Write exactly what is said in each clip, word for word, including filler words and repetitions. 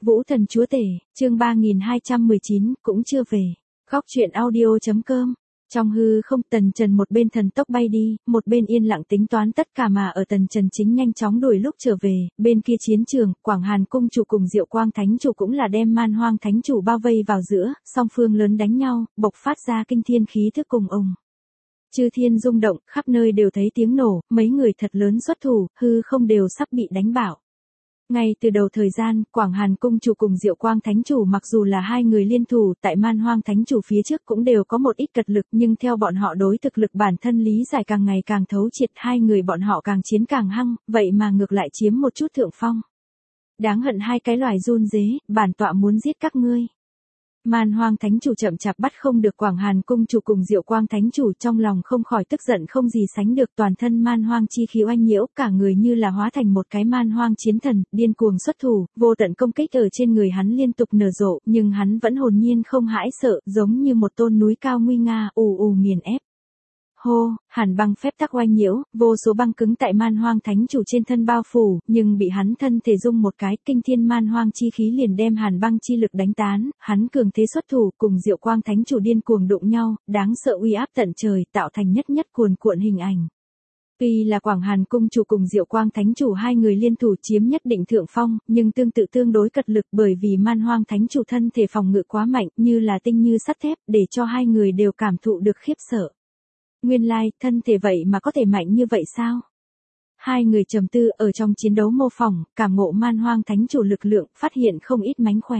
Vũ Thần Chúa Tể, chương ba nghìn hai trăm mười chín, cũng chưa về. Góc truyện audio.com. Trong hư không, Tần Trần một bên thần tốc bay đi, một bên yên lặng tính toán tất cả mà ở Tần Trần chính nhanh chóng đuổi lúc trở về, bên kia chiến trường, Quảng Hàn Cung chủ cùng Diệu Quang Thánh chủ cũng là đem Man Hoang Thánh chủ bao vây vào giữa, song phương lớn đánh nhau, bộc phát ra kinh thiên khí thức cùng ùng. Chư thiên rung động, khắp nơi đều thấy tiếng nổ, mấy người thật lớn xuất thủ, hư không đều sắp bị đánh bạo. Ngay từ đầu thời gian, Quảng Hàn Cung chủ cùng Diệu Quang Thánh chủ mặc dù là hai người liên thủ tại Man Hoang Thánh chủ phía trước cũng đều có một ít cật lực, nhưng theo bọn họ đối thực lực bản thân lý giải càng ngày càng thấu triệt, hai người bọn họ càng chiến càng hăng, vậy mà ngược lại chiếm một chút thượng phong. Đáng hận hai cái loài run rế, bản tọa muốn giết các ngươi. Man Hoang Thánh chủ chậm chạp bắt không được Quảng Hàn Cung chủ cùng Diệu Quang Thánh chủ, trong lòng không khỏi tức giận không gì sánh được, toàn thân man hoang chi khí oanh nhiễu, cả người như là hóa thành một cái man hoang chiến thần, điên cuồng xuất thủ, vô tận công kích ở trên người hắn liên tục nở rộ, nhưng hắn vẫn hồn nhiên không hãi sợ, giống như một tôn núi cao nguy nga, ù ù nghiền ép. Hô, hàn băng phép tắc oanh nhiễu, vô số băng cứng tại Man Hoang Thánh chủ trên thân bao phủ, nhưng bị hắn thân thể rung một cái, kinh thiên man hoang chi khí liền đem hàn băng chi lực đánh tán, hắn cường thế xuất thủ, cùng Diệu Quang Thánh chủ điên cuồng đụng nhau, đáng sợ uy áp tận trời, tạo thành nhất nhất cuồn cuộn hình ảnh. Tuy là Quảng Hàn Cung chủ cùng Diệu Quang Thánh chủ hai người liên thủ chiếm nhất định thượng phong, nhưng tương tự tương đối cật lực, bởi vì Man Hoang Thánh chủ thân thể phòng ngự quá mạnh, như là tinh như sắt thép, để cho hai người đều cảm thụ được khiếp sợ. Nguyên lai, thân thể vậy mà có thể mạnh như vậy sao? Hai người trầm tư ở trong chiến đấu mô phỏng, cảm ngộ Man Hoang Thánh chủ lực lượng, phát hiện không ít mánh khóe.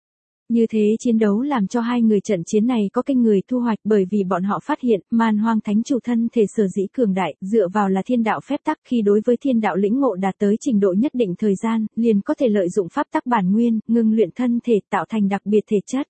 Như thế chiến đấu làm cho hai người trận chiến này có kinh người thu hoạch, bởi vì bọn họ phát hiện, Man Hoang Thánh chủ thân thể sở dĩ cường đại, dựa vào là thiên đạo phép tắc, khi đối với thiên đạo lĩnh ngộ đạt tới trình độ nhất định thời gian, liền có thể lợi dụng pháp tắc bản nguyên, ngưng luyện thân thể tạo thành đặc biệt thể chất.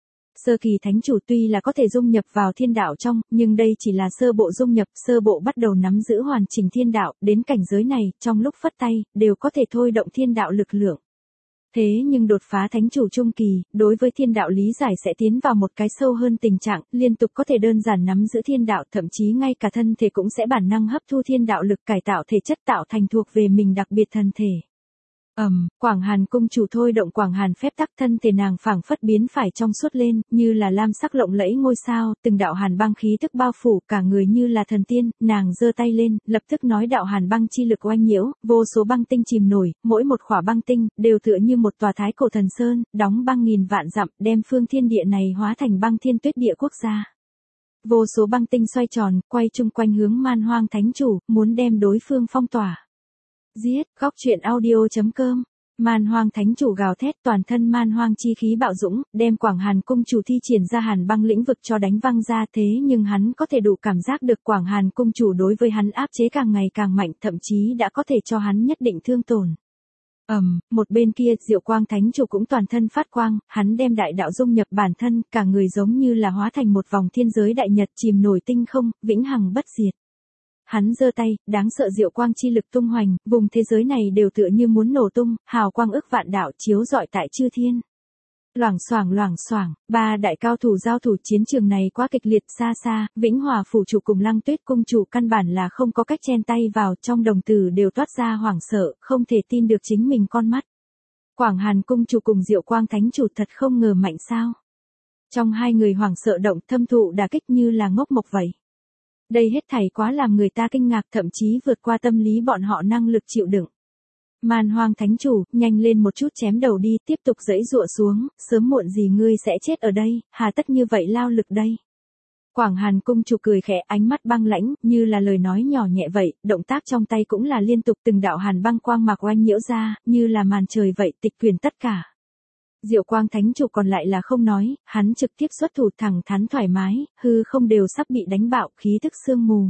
Sơ kỳ thánh chủ tuy là có thể dung nhập vào thiên đạo trong, nhưng đây chỉ là sơ bộ dung nhập, sơ bộ bắt đầu nắm giữ hoàn chỉnh thiên đạo, đến cảnh giới này, trong lúc phất tay, đều có thể thôi động thiên đạo lực lượng. Thế nhưng đột phá thánh chủ trung kỳ, đối với thiên đạo lý giải sẽ tiến vào một cái sâu hơn tình trạng, liên tục có thể đơn giản nắm giữ thiên đạo, thậm chí ngay cả thân thể cũng sẽ bản năng hấp thu thiên đạo lực, cải tạo thể chất, tạo thành thuộc về mình đặc biệt thân thể. Ầm, um, Quảng Hàn Cung chủ thôi động Quảng Hàn phép tắc, thân thể nàng phảng phất biến phải trong suốt lên, như là lam sắc lộng lẫy ngôi sao, từng đạo hàn băng khí tức bao phủ, cả người như là thần tiên, nàng giơ tay lên, lập tức nói đạo hàn băng chi lực oanh nhiễu, vô số băng tinh chìm nổi, mỗi một khỏa băng tinh đều tựa như một tòa thái cổ thần sơn, đóng băng nghìn vạn dặm, đem phương thiên địa này hóa thành băng thiên tuyết địa quốc gia. Vô số băng tinh xoay tròn, quay chung quanh hướng Man Hoang Thánh chủ, muốn đem đối phương phong tỏa. Giết, góc truyện audio.com. Man Hoang Thánh chủ gào thét, toàn thân man hoang chi khí bạo dũng, đem Quảng Hàn Cung chủ thi triển ra hàn băng lĩnh vực cho đánh văng ra, thế nhưng hắn có thể đủ cảm giác được Quảng Hàn Cung chủ đối với hắn áp chế càng ngày càng mạnh, thậm chí đã có thể cho hắn nhất định thương tổn. Ầm, um, một bên kia, Diệu Quang Thánh chủ cũng toàn thân phát quang, hắn đem đại đạo dung nhập bản thân, cả người giống như là hóa thành một vòng thiên giới đại nhật chìm nổi tinh không, vĩnh hằng bất diệt. Hắn giơ tay, đáng sợ diệu quang chi lực tung hoành, vùng thế giới này đều tựa như muốn nổ tung, hào quang ức vạn đạo chiếu rọi tại chư thiên. Loảng xoảng loảng xoảng, ba đại cao thủ giao thủ, chiến trường này quá kịch liệt, xa xa, Vĩnh Hòa phủ chủ cùng Lăng Tuyết cung chủ căn bản là không có cách chen tay vào, trong đồng tử đều toát ra hoảng sợ, không thể tin được chính mình con mắt. Quảng Hàn cung chủ cùng Diệu Quang Thánh chủ thật không ngờ mạnh sao? Trong hai người hoảng sợ động, thâm thụ đả kích như là ngốc mộc vậy. Đây hết thảy quá làm người ta kinh ngạc, thậm chí vượt qua tâm lý bọn họ năng lực chịu đựng. Man Hoang Thánh chủ, nhanh lên một chút chém đầu đi, tiếp tục giãy giụa xuống, sớm muộn gì ngươi sẽ chết ở đây, hà tất như vậy lao lực đây. Quảng Hàn cung chủ cười khẽ, ánh mắt băng lãnh, như là lời nói nhỏ nhẹ vậy, động tác trong tay cũng là liên tục, từng đạo hàn băng quang mạc oanh nhiễu ra, như là màn trời vậy, tịch quyển tất cả. Diệu Quang Thánh chủ còn lại là không nói, hắn trực tiếp xuất thủ thẳng thắn thoải mái, hư không đều sắp bị đánh bạo, khí thức sương mù.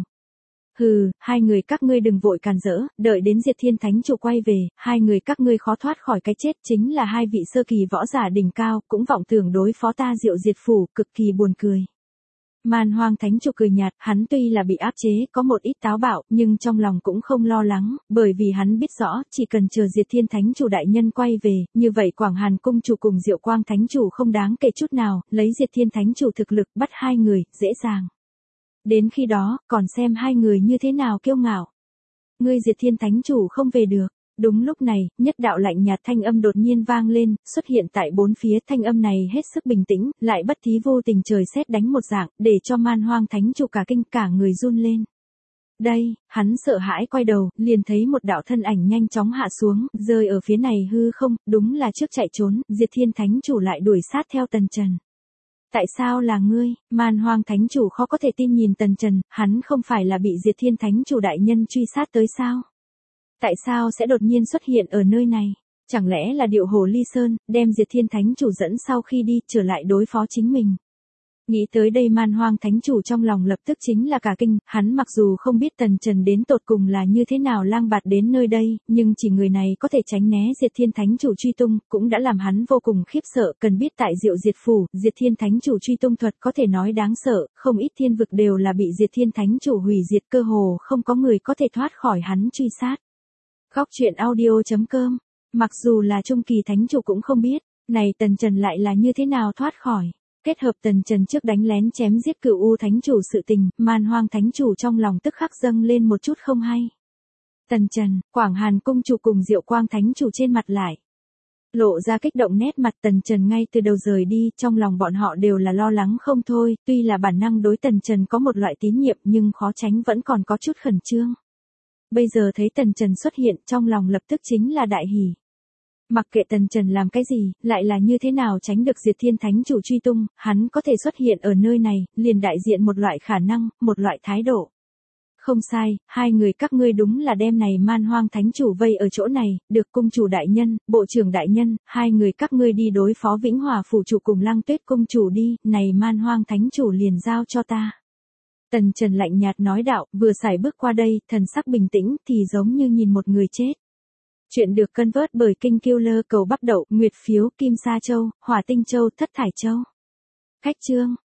Hừ, hai người các ngươi đừng vội càn rỡ, đợi đến Diệt Thiên Thánh chủ quay về, hai người các ngươi khó thoát khỏi cái chết, chính là hai vị sơ kỳ võ giả đỉnh cao, cũng vọng tưởng đối phó ta Diệu Diệt phủ, cực kỳ buồn cười. Man Hoang Thánh chủ cười nhạt, hắn tuy là bị áp chế, có một ít táo bạo, nhưng trong lòng cũng không lo lắng, bởi vì hắn biết rõ, chỉ cần chờ Diệt Thiên Thánh chủ đại nhân quay về, như vậy Quảng Hàn cung chủ cùng Diệu Quang Thánh chủ không đáng kể chút nào, lấy Diệt Thiên Thánh chủ thực lực bắt hai người, dễ dàng. Đến khi đó, còn xem hai người như thế nào kiêu ngạo. Ngươi Diệt Thiên Thánh chủ không về được, Đúng lúc này, nhất đạo lạnh nhạt thanh âm đột nhiên vang lên, xuất hiện tại bốn phía. Thanh âm này hết sức bình tĩnh, lại bất thí vô tình trời sét đánh một dạng, để cho Man Hoang Thánh Chủ cả kinh, cả người run lên. Đây, hắn sợ hãi quay đầu, liền thấy một đạo thân ảnh nhanh chóng hạ xuống, rơi ở phía này hư không, đúng là trước chạy trốn, Diệt Thiên Thánh Chủ lại đuổi sát theo Tần Trần. Tại sao là ngươi? Man Hoang Thánh Chủ khó có thể tin nhìn Tần Trần, hắn không phải là bị Diệt Thiên Thánh Chủ đại nhân truy sát tới sao? Tại sao sẽ đột nhiên xuất hiện ở nơi này? Chẳng lẽ là điệu Hồ Ly Sơn, đem Diệt Thiên Thánh Chủ dẫn sau khi đi, trở lại đối phó chính mình? Nghĩ tới đây Man Hoang Thánh Chủ trong lòng lập tức chính là cả kinh, hắn mặc dù không biết Tần Trần đến tột cùng là như thế nào lang bạt đến nơi đây, nhưng chỉ người này có thể tránh né Diệt Thiên Thánh Chủ truy tung, cũng đã làm hắn vô cùng khiếp sợ, cần biết tại Diệu Diệt Phủ, Diệt Thiên Thánh Chủ truy tung thuật có thể nói đáng sợ, không ít thiên vực đều là bị Diệt Thiên Thánh Chủ hủy diệt, cơ hồ không có người có thể thoát khỏi hắn truy sát. Góc truyện audio chấm com. Mặc dù là trung kỳ thánh chủ cũng không biết, này Tần Trần lại là như thế nào thoát khỏi. Kết hợp Tần Trần trước đánh lén chém giết Cửu U Thánh Chủ sự tình, Man Hoang Thánh Chủ trong lòng tức khắc dâng lên một chút không hay. Tần Trần, Quảng Hàn Cung Chủ cùng Diệu Quang Thánh Chủ trên mặt lại lộ ra kích động nét mặt. Tần Trần ngay từ đầu rời đi, trong lòng bọn họ đều là lo lắng không thôi, tuy là bản năng đối Tần Trần có một loại tín nhiệm nhưng khó tránh vẫn còn có chút khẩn trương. Bây giờ thấy Tần Trần xuất hiện, trong lòng lập tức chính là đại hỉ. Mặc kệ Tần Trần làm cái gì, lại là như thế nào tránh được Diệt Thiên Thánh Chủ truy tung, hắn có thể xuất hiện ở nơi này, liền đại diện một loại khả năng, một loại thái độ. Không sai, hai người các ngươi đúng là đem này Man Hoang Thánh Chủ vây ở chỗ này, được Cung Chủ đại nhân, Bộ trưởng đại nhân, hai người các ngươi đi đối phó Vĩnh Hòa Phủ Chủ cùng Lăng Tuyết Cung Chủ đi, này Man Hoang Thánh Chủ liền giao cho ta. Tần Trần lạnh nhạt nói đạo, vừa xài bước qua đây, thần sắc bình tĩnh, thì giống như nhìn một người chết. Chuyện được cân vớt bởi Kinh Killer cầu bắp đậu, Nguyệt Phiếu, Kim Sa Châu, Hỏa Tinh Châu, Thất Thải Châu. Khách chương.